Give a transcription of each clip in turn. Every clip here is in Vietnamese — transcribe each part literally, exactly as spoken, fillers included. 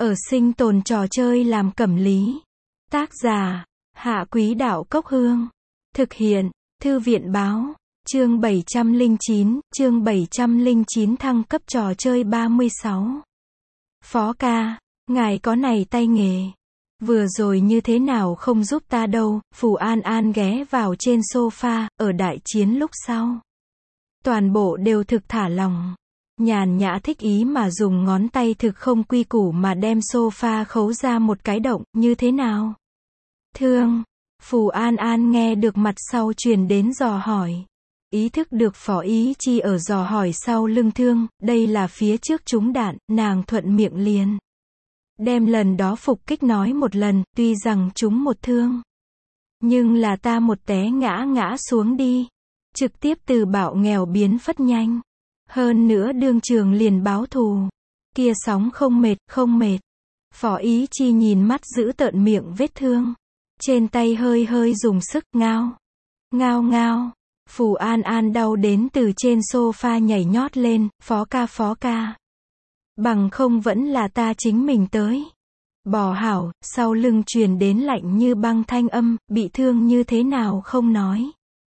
Ở sinh tồn trò chơi làm cẩm lý. Tác giả, Hạ Quý Đạo Cốc Hương. Thực hiện, Thư viện Báo. Chương bảy trăm lẻ chín, chương bảy trăm lẻ chín thăng cấp trò chơi ba mươi sáu. Phó ca, ngài có này tay nghề. Vừa rồi như thế nào không giúp ta đâu, Phù An An ghé vào trên sofa, ở đại chiến lúc sau. Toàn bộ đều thực thả lòng. Nhàn nhã thích ý mà dùng ngón tay thực không quy củ mà đem sofa khấu ra một cái động, như thế nào? Thương. Phù An An nghe được mặt sau truyền đến dò hỏi. Ý thức được Phó Ý Chi ở dò hỏi sau lưng thương, đây là phía trước trúng đạn, nàng thuận miệng liền. Đem lần đó phục kích nói một lần, tuy rằng trúng một thương. Nhưng là ta một té ngã ngã xuống đi. Trực tiếp từ bạo nghèo biến phất nhanh. Hơn nữa đương trường liền báo thù. Kia sóng không mệt, không mệt. Phó Ý Chi nhìn mắt giữ tợn miệng vết thương. Trên tay hơi hơi dùng sức, ngao. Ngao ngao. Phù An An đau đến từ trên sofa nhảy nhót lên, phó ca phó ca. Bằng không vẫn là ta chính mình tới. Bò hảo, sau lưng truyền đến lạnh như băng thanh âm, bị thương như thế nào không nói.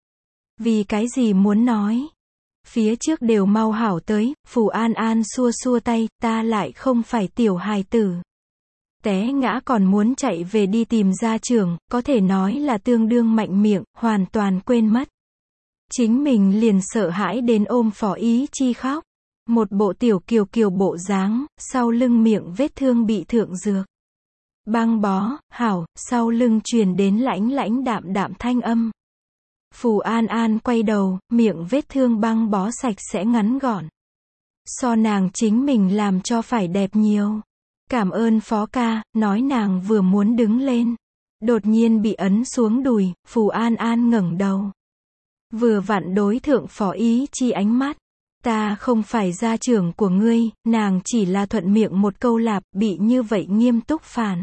Vì cái gì muốn nói. Phía trước đều mau hảo tới, Phù An An xua xua tay, ta lại không phải tiểu hài tử. Té ngã còn muốn chạy về đi tìm gia trưởng, có thể nói là tương đương mạnh miệng, hoàn toàn quên mất. Chính mình liền sợ hãi đến ôm Phó Ý Chi khóc. Một bộ tiểu kiều kiều bộ dáng, sau lưng miệng vết thương bị thượng dược. Băng bó, hảo, sau lưng truyền đến lãnh lãnh đạm đạm thanh âm. Phù An An quay đầu, miệng vết thương băng bó sạch sẽ ngắn gọn. So nàng chính mình làm cho phải đẹp nhiều. Cảm ơn phó ca, nói nàng vừa muốn đứng lên. Đột nhiên bị ấn xuống đùi, Phù An An ngẩng đầu. Vừa vặn đối thượng Phó Ý Chi ánh mắt. Ta không phải gia trưởng của ngươi, nàng chỉ là thuận miệng một câu lạp, bị như vậy nghiêm túc phản.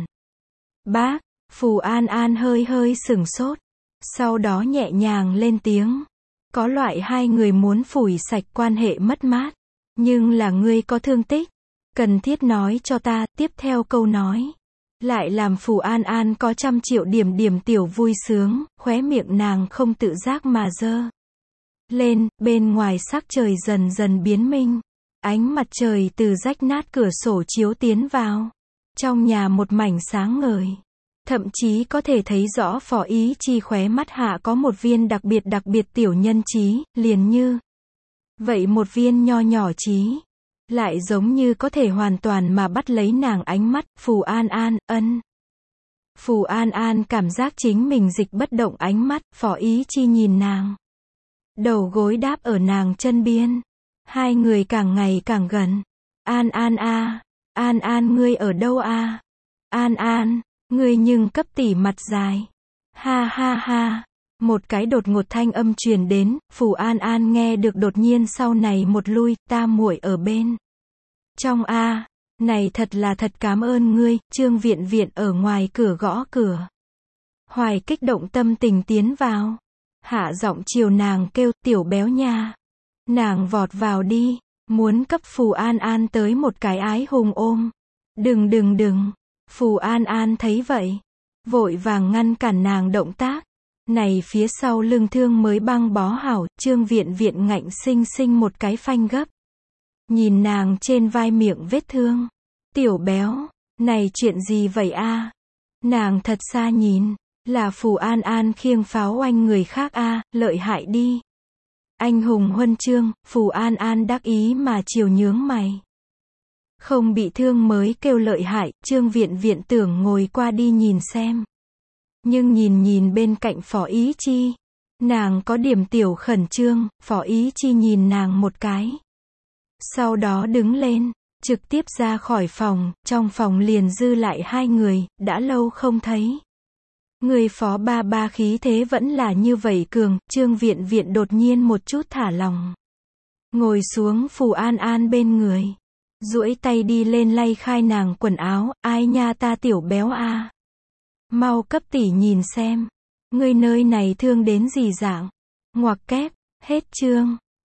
Bác, Phù An An hơi hơi sửng sốt. Sau đó nhẹ nhàng lên tiếng. Có loại hai người muốn phủi sạch quan hệ mất mát. Nhưng là ngươi có thương tích. Cần thiết nói cho ta, tiếp theo câu nói. Lại làm Phù An An có trăm triệu điểm điểm tiểu vui sướng, khóe miệng nàng không tự giác mà dơ lên, bên ngoài sắc trời dần dần biến minh. Ánh mặt trời từ rách nát cửa sổ chiếu tiến vào. Trong nhà một mảnh sáng ngời. Thậm chí có thể thấy rõ Phó Ý Chi khóe mắt hạ có một viên đặc biệt đặc biệt tiểu nhân trí, liền như. Vậy một viên nho nhỏ trí. Lại giống như có thể hoàn toàn mà bắt lấy nàng ánh mắt, Phù An An, ân. Phù An An cảm giác chính mình dịch bất động ánh mắt, Phó Ý Chi nhìn nàng. Đầu gối đáp ở nàng chân biên. Hai người càng ngày càng gần. An An a, An An ngươi ở đâu a? An An, ngươi nhưng cấp tỷ mặt dài. Ha ha ha. Một cái đột ngột thanh âm truyền đến, Phù An An nghe được đột nhiên sau này một lui, ta muội ở bên. Trong a, này thật là thật cảm ơn ngươi, Trương Viện Viện ở ngoài cửa gõ cửa. Hoài kích động tâm tình tiến vào. Hạ giọng chiều nàng kêu, tiểu béo nha. Nàng vọt vào đi, muốn cấp Phù An An tới một cái ái hùng ôm. Đừng đừng đừng. Phù An An thấy vậy. Vội vàng ngăn cản nàng động tác. Này phía sau lưng thương mới băng bó hảo, Trương Viện Viện ngạnh sinh sinh một cái phanh gấp. Nhìn nàng trên vai miệng vết thương. Tiểu béo, này chuyện gì vậy a? Nàng thật xa nhìn, là Phù An An khiêng pháo oanh người khác a, lợi hại đi. Anh hùng huân chương, Phù An An đắc ý mà chiều nhướng mày. Không bị thương mới kêu lợi hại, Trương Viện Viện tưởng ngồi qua đi nhìn xem. Nhưng nhìn nhìn bên cạnh Phó Ý Chi. Nàng có điểm tiểu khẩn trương, Phó Ý Chi nhìn nàng một cái. Sau đó đứng lên, trực tiếp ra khỏi phòng, trong phòng liền dư lại hai người, đã lâu không thấy. Người Phó ba ba khí thế vẫn là như vậy cường, Trương Viện Viện đột nhiên một chút thả lòng. Ngồi xuống Phù An An bên người. Duỗi tay đi lên lay khai nàng quần áo, ai nha ta tiểu béo a. Mau cấp tỷ nhìn xem. Ngươi nơi này thương đến gì dạng. Ngoặc kép, hết chương.